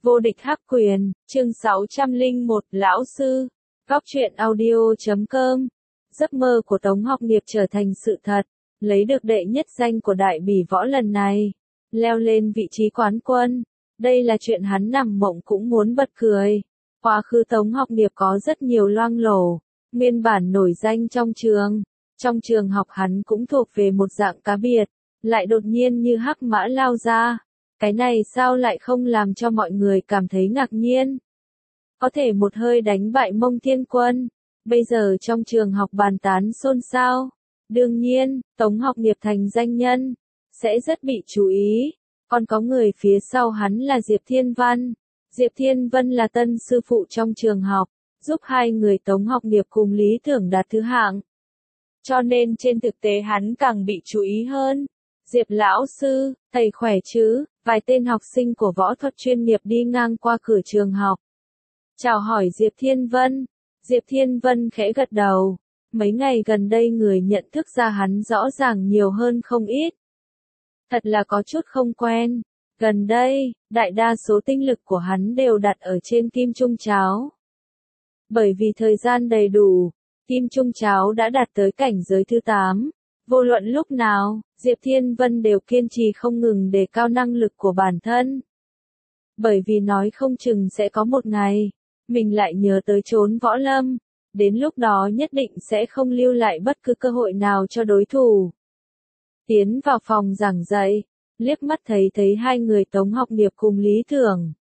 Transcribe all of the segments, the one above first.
Vô địch hắc quyền, chương 601, Lão Sư, Góc truyện audio.com. Giấc mơ của Tống Học Nghiệp trở thành sự thật, lấy được đệ nhất danh của đại bỉ võ lần này, leo lên vị trí quán quân. Đây là chuyện hắn nằm mộng cũng muốn bật cười. Quá khứ Tống Học Nghiệp có rất nhiều loang lổ, nguyên bản nổi danh trong trường. Trong trường học hắn cũng thuộc về một dạng cá biệt, lại đột nhiên như hắc mã lao ra. Cái này sao lại không làm cho mọi người cảm thấy ngạc nhiên? Có thể một hơi đánh bại Mông Thiên Quân. Bây giờ trong trường học bàn tán xôn xao. Đương nhiên, Tống Học Nghiệp thành danh nhân, sẽ rất bị chú ý. Còn có người phía sau hắn là Diệp Thiên Văn. Diệp Thiên Vân là tân sư phụ trong trường học, giúp hai người Tống Học Nghiệp cùng Lý Tưởng đạt thứ hạng. Cho nên trên thực tế hắn càng bị chú ý hơn. Diệp lão sư, thầy khỏe chứ? Vài tên học sinh của võ thuật chuyên nghiệp đi ngang qua cửa trường học. Chào hỏi Diệp Thiên Vân. Diệp Thiên Vân khẽ gật đầu. Mấy ngày gần đây người nhận thức ra hắn rõ ràng nhiều hơn không ít. Thật là có chút không quen. Gần đây, đại đa số tinh lực của hắn đều đặt ở trên Kim Trung Cháo. Bởi vì thời gian đầy đủ, Kim Trung Cháo đã đạt tới cảnh giới thứ 8. Vô luận lúc nào, Diệp Thiên Vân đều kiên trì không ngừng đề cao năng lực của bản thân. Bởi vì nói không chừng sẽ có một ngày, mình lại nhớ tới trốn võ lâm, đến lúc đó nhất định sẽ không lưu lại bất cứ cơ hội nào cho đối thủ. Tiến vào phòng giảng dạy, liếc mắt thấy hai người Tống Học Nghiệp cùng Lý Tưởng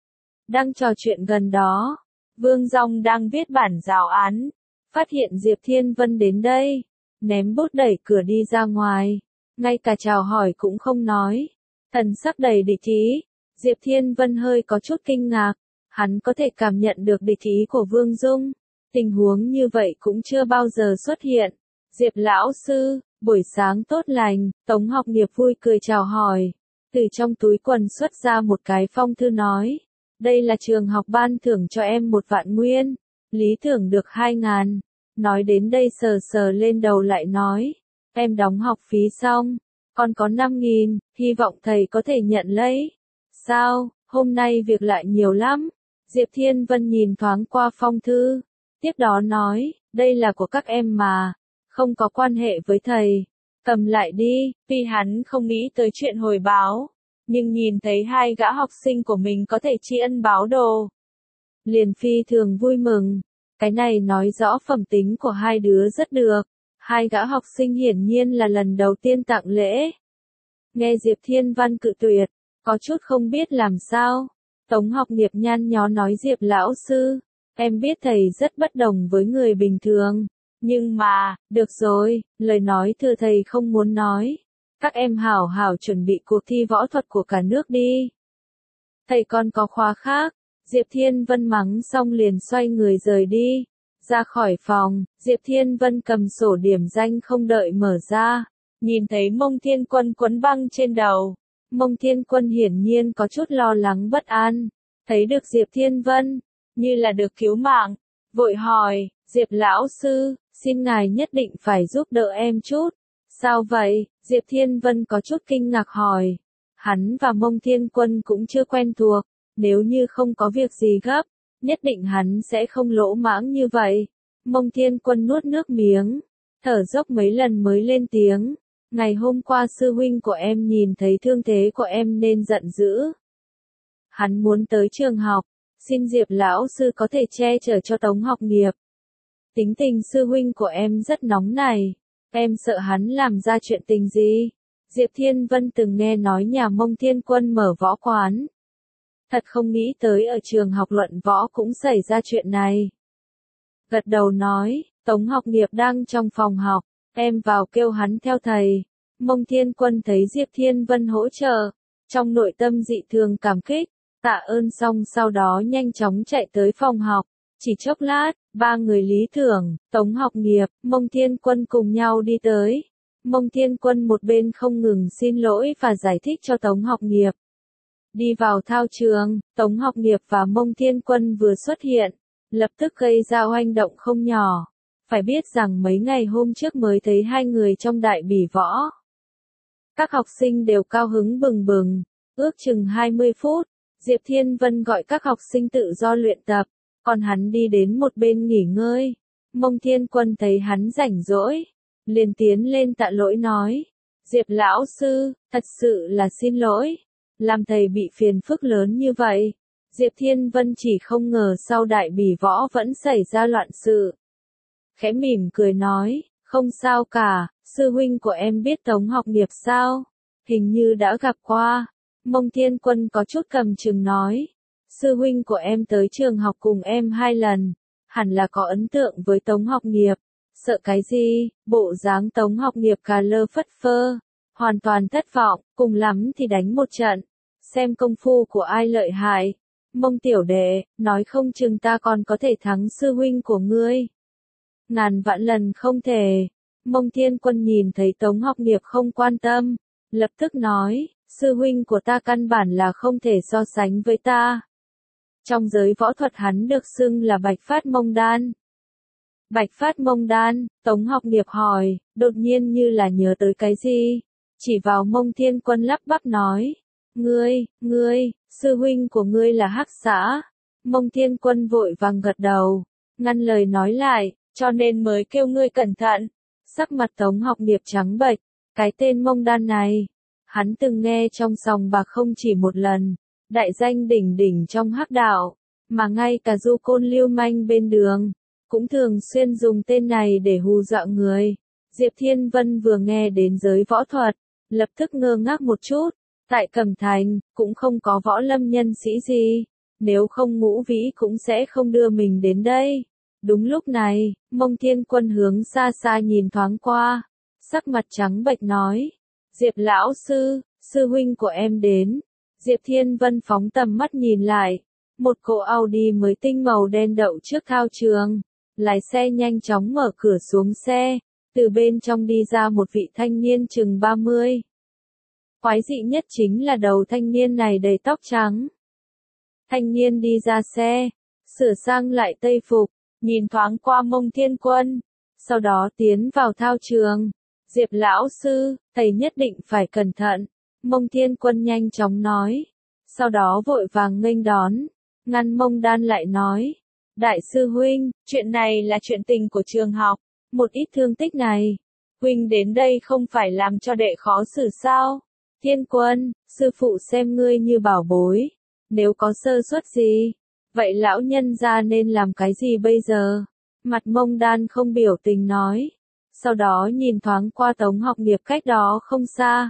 đang trò chuyện gần đó. Vương Dòng đang viết bản giáo án, phát hiện Diệp Thiên Vân đến đây, ném bút đẩy cửa đi ra ngoài, ngay cả chào hỏi cũng không nói, thần sắc đầy địch ý. Diệp Thiên Vân hơi có chút kinh ngạc, hắn có thể cảm nhận được địch ý của Vương Dung, tình huống như vậy cũng chưa bao giờ xuất hiện. Diệp lão sư, buổi sáng tốt lành. Tống Học Nghiệp vui cười chào hỏi, từ trong túi quần xuất ra một cái phong thư nói, đây là trường học ban thưởng cho em 1 vạn nguyên, Lý Tưởng được 2.000. Nói đến đây sờ sờ lên đầu lại nói, em đóng học phí xong, còn có 5.000, hy vọng thầy có thể nhận lấy. Sao, hôm nay việc lại nhiều lắm? Diệp Thiên Vân nhìn thoáng qua phong thư, tiếp đó nói, đây là của các em mà, không có quan hệ với thầy, cầm lại đi. Vì hắn không nghĩ tới chuyện hồi báo, nhưng nhìn thấy hai gã học sinh của mình có thể tri ân báo đồ, liền phi thường vui mừng. Cái này nói rõ phẩm tính của hai đứa rất được. Hai gã học sinh hiển nhiên là lần đầu tiên tặng lễ. Nghe Diệp Thiên Văn cự tuyệt, có chút không biết làm sao. Tống Học Nghiệp nhăn nhó nói, Diệp lão sư, em biết thầy rất bất đồng với người bình thường, nhưng mà, được rồi, lời nói thừa thầy không muốn nói. Các em hảo hảo chuẩn bị cuộc thi võ thuật của cả nước đi. Thầy còn có khóa khác. Diệp Thiên Vân mắng xong liền xoay người rời đi. Ra khỏi phòng, Diệp Thiên Vân cầm sổ điểm danh không đợi mở ra, nhìn thấy Mông Thiên Quân quấn băng trên đầu. Mông Thiên Quân hiển nhiên có chút lo lắng bất an, thấy được Diệp Thiên Vân, như là được cứu mạng, vội hỏi, Diệp lão sư, xin ngài nhất định phải giúp đỡ em chút. Sao vậy? Diệp Thiên Vân có chút kinh ngạc hỏi. Hắn và Mông Thiên Quân cũng chưa quen thuộc, nếu như không có việc gì gấp, nhất định hắn sẽ không lỗ mãng như vậy. Mông Thiên Quân nuốt nước miếng, thở dốc mấy lần mới lên tiếng. Ngày hôm qua sư huynh của em nhìn thấy thương thế của em nên giận dữ. Hắn muốn tới trường học, xin Diệp lão sư có thể che chở cho Tống Học Nghiệp. Tính tình sư huynh của em rất nóng này, em sợ hắn làm ra chuyện tình gì. Diệp Thiên Vân từng nghe nói nhà Mông Thiên Quân mở võ quán. Thật không nghĩ tới ở trường học luận võ cũng xảy ra chuyện này. Gật đầu nói, Tống Học Nghiệp đang trong phòng học, em vào kêu hắn theo thầy. Mông Thiên Quân thấy Diệp Thiên Vân hỗ trợ, trong nội tâm dị thường cảm kích, tạ ơn xong sau đó nhanh chóng chạy tới phòng học. Chỉ chốc lát, ba người Lý Tưởng, Tống Học Nghiệp, Mông Thiên Quân cùng nhau đi tới. Mông Thiên Quân một bên không ngừng xin lỗi và giải thích cho Tống Học Nghiệp. Đi vào thao trường, Tống Học Nghiệp và Mông Thiên Quân vừa xuất hiện, lập tức gây ra oanh động không nhỏ. Phải biết rằng mấy ngày hôm trước mới thấy hai người trong đại bỉ võ. Các học sinh đều cao hứng bừng bừng, ước chừng 20 phút, Diệp Thiên Vân gọi các học sinh tự do luyện tập, còn hắn đi đến một bên nghỉ ngơi. Mông Thiên Quân thấy hắn rảnh rỗi, liền tiến lên tạ lỗi nói, Diệp lão sư, thật sự là xin lỗi, làm thầy bị phiền phức lớn như vậy. Diệp Thiên Vân chỉ không ngờ sau Đại Bỉ Võ vẫn xảy ra loạn sự. Khẽ mỉm cười nói, không sao cả, sư huynh của em biết Tống Học Nghiệp sao? Hình như đã gặp qua. Mông Thiên Quân có chút cầm chừng nói, sư huynh của em tới trường học cùng em 2 lần, hẳn là có ấn tượng với Tống Học Nghiệp. Sợ cái gì, bộ dáng Tống Học Nghiệp cà lơ phất phơ, hoàn toàn thất vọng, cùng lắm thì đánh một trận, xem công phu của ai lợi hại. Mông tiểu đệ, nói không chừng ta còn có thể thắng sư huynh của ngươi. Ngàn vạn lần không thể. Mông Thiên Quân nhìn thấy Tống Học Nghiệp không quan tâm, lập tức nói, sư huynh của ta căn bản là không thể so sánh với ta. Trong giới võ thuật hắn được xưng là Bạch Phát Mông Đan. Bạch Phát Mông Đan, Tống Học Nghiệp hỏi, đột nhiên như là nhớ tới cái gì, chỉ vào Mông Thiên Quân lắp bắp nói, ngươi, sư huynh của ngươi là Hắc Xã. Mông Thiên Quân vội vàng gật đầu, ngăn lời nói lại, cho nên mới kêu ngươi cẩn thận. Sắc mặt Tống Học Nghiệp trắng bệch, cái tên Mông Đan này, hắn từng nghe trong sòng bạc không chỉ một lần, đại danh đỉnh đỉnh trong Hắc đạo, mà ngay cả du côn lưu manh bên đường, cũng thường xuyên dùng tên này để hù dọa người. Diệp Thiên Vân vừa nghe đến giới võ thuật, lập tức ngơ ngác một chút, tại Cẩm Thành, cũng không có võ lâm nhân sĩ gì, nếu không Ngũ Vĩ cũng sẽ không đưa mình đến đây. Đúng lúc này, Mông Thiên Quân hướng xa xa nhìn thoáng qua, sắc mặt trắng bệch nói, Diệp lão sư, sư huynh của em đến. Diệp Thiên Vân phóng tầm mắt nhìn lại, một cỗ Audi mới tinh màu đen đậu trước thao trường, lái xe nhanh chóng mở cửa xuống xe, từ bên trong đi ra một vị thanh niên chừng 30. Quái dị nhất chính là đầu thanh niên này đầy tóc trắng. Thanh niên đi ra xe, sửa sang lại tây phục, nhìn thoáng qua Mông Thiên Quân, sau đó tiến vào thao trường. Diệp lão sư, thầy nhất định phải cẩn thận. Mông Thiên Quân nhanh chóng nói, sau đó vội vàng nghênh đón, ngăn Mông Đan lại nói, đại sư huynh, chuyện này là chuyện tình của trường học, một ít thương tích này, huynh đến đây không phải làm cho đệ khó xử sao? Thiên Quân, sư phụ xem ngươi như bảo bối, nếu có sơ suất gì, vậy lão nhân gia nên làm cái gì bây giờ? Mặt Mông Đan không biểu tình nói, sau đó nhìn thoáng qua Tống Học Nghiệp cách đó không xa.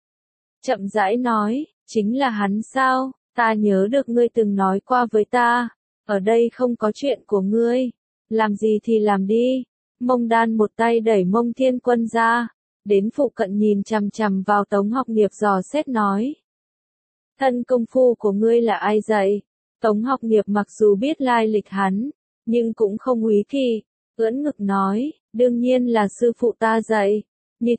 Chậm rãi nói, chính là hắn sao, ta nhớ được ngươi từng nói qua với ta, ở đây không có chuyện của ngươi, làm gì thì làm đi. Mông Đan một tay đẩy Mông Thiên Quân ra, đến phụ cận nhìn chằm chằm vào Tống Học Nghiệp dò xét nói. Thân công phu của ngươi là ai dạy? Tống Học Nghiệp mặc dù biết lai lịch hắn, nhưng cũng không úy kỵ, ưỡn ngực nói, đương nhiên là sư phụ ta dạy. Như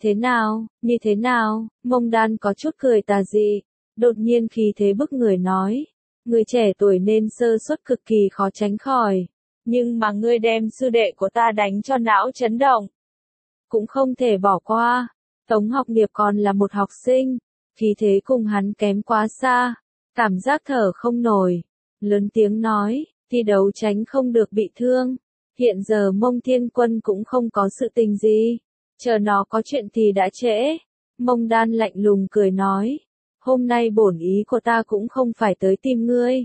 thế nào, Mông Đan có chút cười tà dị, đột nhiên khí thế bức người nói, người trẻ tuổi nên sơ suất cực kỳ khó tránh khỏi, nhưng mà ngươi đem sư đệ của ta đánh cho não chấn động, cũng không thể bỏ qua. Tống Học Nghiệp còn là một học sinh, khí thế cùng hắn kém quá xa, cảm giác thở không nổi, lớn tiếng nói, thi đấu tránh không được bị thương. Hiện giờ Mông Thiên Quân cũng không có sự tình gì, chờ nó có chuyện thì đã trễ. Mông Đan lạnh lùng cười nói, hôm nay bổn ý của ta cũng không phải tới tìm ngươi,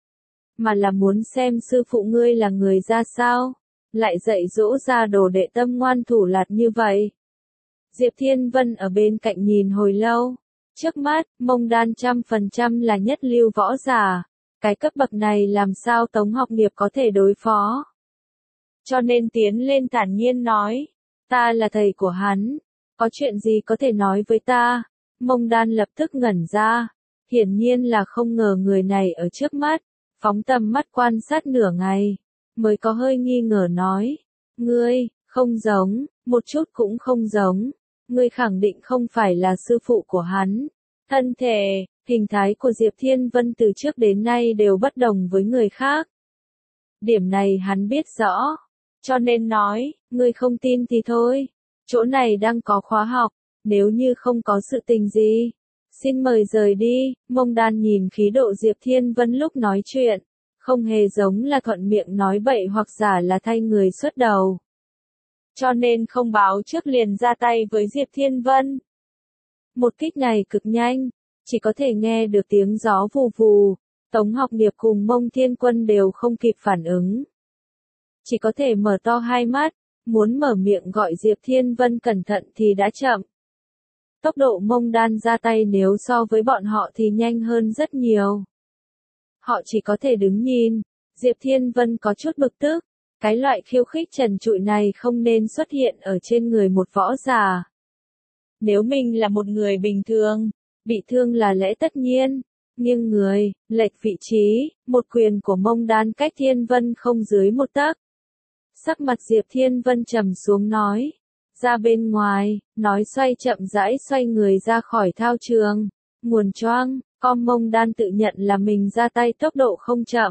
mà là muốn xem sư phụ ngươi là người ra sao, lại dạy dỗ ra đồ đệ tâm ngoan thủ lạt như vậy. Diệp Thiên Vân ở bên cạnh nhìn hồi lâu, trước mắt, Mông Đan 100% là nhất lưu võ giả, cái cấp bậc này làm sao Tống Học Nghiệp có thể đối phó. Cho nên tiến lên thản nhiên nói, ta là thầy của hắn, có chuyện gì có thể nói với ta. Mông Đan lập tức ngẩn ra, hiển nhiên là không ngờ người này ở trước mắt, phóng tầm mắt quan sát nửa ngày, mới có hơi nghi ngờ nói, ngươi, không giống, một chút cũng không giống, ngươi khẳng định không phải là sư phụ của hắn. Thân thể, hình thái của Diệp Thiên Vân từ trước đến nay đều bất đồng với người khác. Điểm này hắn biết rõ, cho nên nói, ngươi không tin thì thôi, chỗ này đang có khóa học, nếu như không có sự tình gì, Xin mời rời đi, Mông Đan nhìn khí độ Diệp Thiên Vân lúc nói chuyện, không hề giống là thuận miệng nói bậy hoặc giả là thay người xuất đầu. Cho nên không báo trước liền ra tay với Diệp Thiên Vân. Một kích này cực nhanh, chỉ có thể nghe được tiếng gió vù vù, Tống Học Điệp cùng Mông Thiên Quân đều không kịp phản ứng. Chỉ có thể mở to hai mắt, muốn mở miệng gọi Diệp Thiên Vân cẩn thận thì đã chậm. Tốc độ Mông Đan ra tay nếu so với bọn họ thì nhanh hơn rất nhiều. Họ chỉ có thể đứng nhìn, Diệp Thiên Vân có chút bực tức, cái loại khiêu khích trần trụi này không nên xuất hiện ở trên người một võ giả. Nếu mình là một người bình thường, bị thương là lẽ tất nhiên, nghiêng người, lệch vị trí, một quyền của Mông Đan cách Thiên Vân không dưới một tấc. Sắc mặt Diệp Thiên Vân trầm xuống nói, ra bên ngoài, nói xoay chậm rãi xoay người ra khỏi thao trường, nguồn choang, con Mông Đan tự nhận là mình ra tay tốc độ không chậm.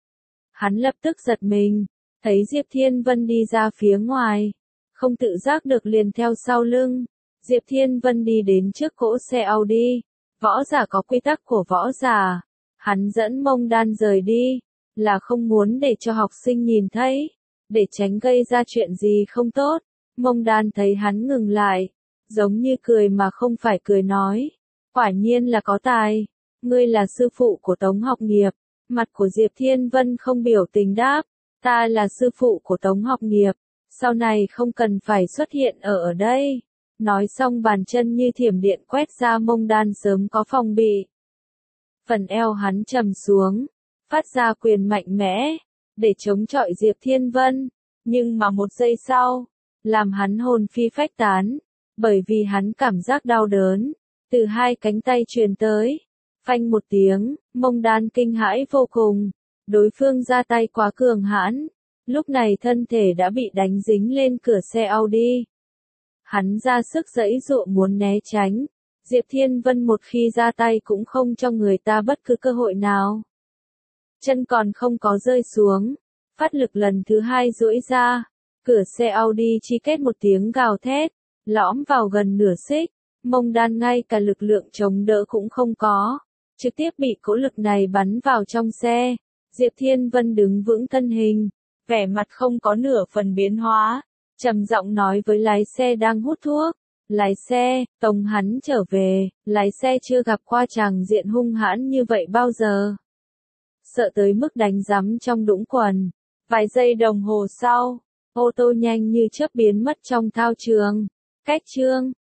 Hắn lập tức giật mình, thấy Diệp Thiên Vân đi ra phía ngoài, không tự giác được liền theo sau lưng. Diệp Thiên Vân đi đến trước cỗ xe Audi, võ giả có quy tắc của võ giả, hắn dẫn Mông Đan rời đi, là không muốn để cho học sinh nhìn thấy, để tránh gây ra chuyện gì không tốt. Mông Đan thấy hắn ngừng lại, giống như cười mà không phải cười nói, quả nhiên là có tài, ngươi là sư phụ của Tống Học Nghiệp. Mặt của Diệp Thiên Vân không biểu tình đáp, ta là sư phụ của Tống Học Nghiệp, sau này không cần phải xuất hiện ở đây. Nói xong bàn chân như thiểm điện quét ra Mông Đan sớm có phòng bị. Phần eo hắn trầm xuống, phát ra quyền mạnh mẽ, để chống chọi Diệp Thiên Vân, nhưng mà một giây sau, làm hắn hồn phi phách tán, bởi vì hắn cảm giác đau đớn, từ hai cánh tay truyền tới. Phanh một tiếng, Mông Đan kinh hãi vô cùng, đối phương ra tay quá cường hãn, lúc này thân thể đã bị đánh dính lên cửa xe Audi. Hắn ra sức giãy giụa muốn né tránh, Diệp Thiên Vân một khi ra tay cũng không cho người ta bất cứ cơ hội nào. Chân còn không có rơi xuống, phát lực lần thứ hai duỗi ra, cửa xe Audi chi kết một tiếng gào thét, lõm vào gần nửa xích, Mông Đan ngay cả lực lượng chống đỡ cũng không có, trực tiếp bị cỗ lực này bắn vào trong xe. Diệp Thiên Vân đứng vững thân hình, vẻ mặt không có nửa phần biến hóa, trầm giọng nói với lái xe đang hút thuốc, lái xe, tống hắn trở về, lái xe chưa gặp qua tràng diện hung hãn như vậy bao giờ. Sợ tới mức đánh rắm trong đũng quần, vài giây đồng hồ sau, ô tô nhanh như chớp biến mất trong thao trường. Cách chương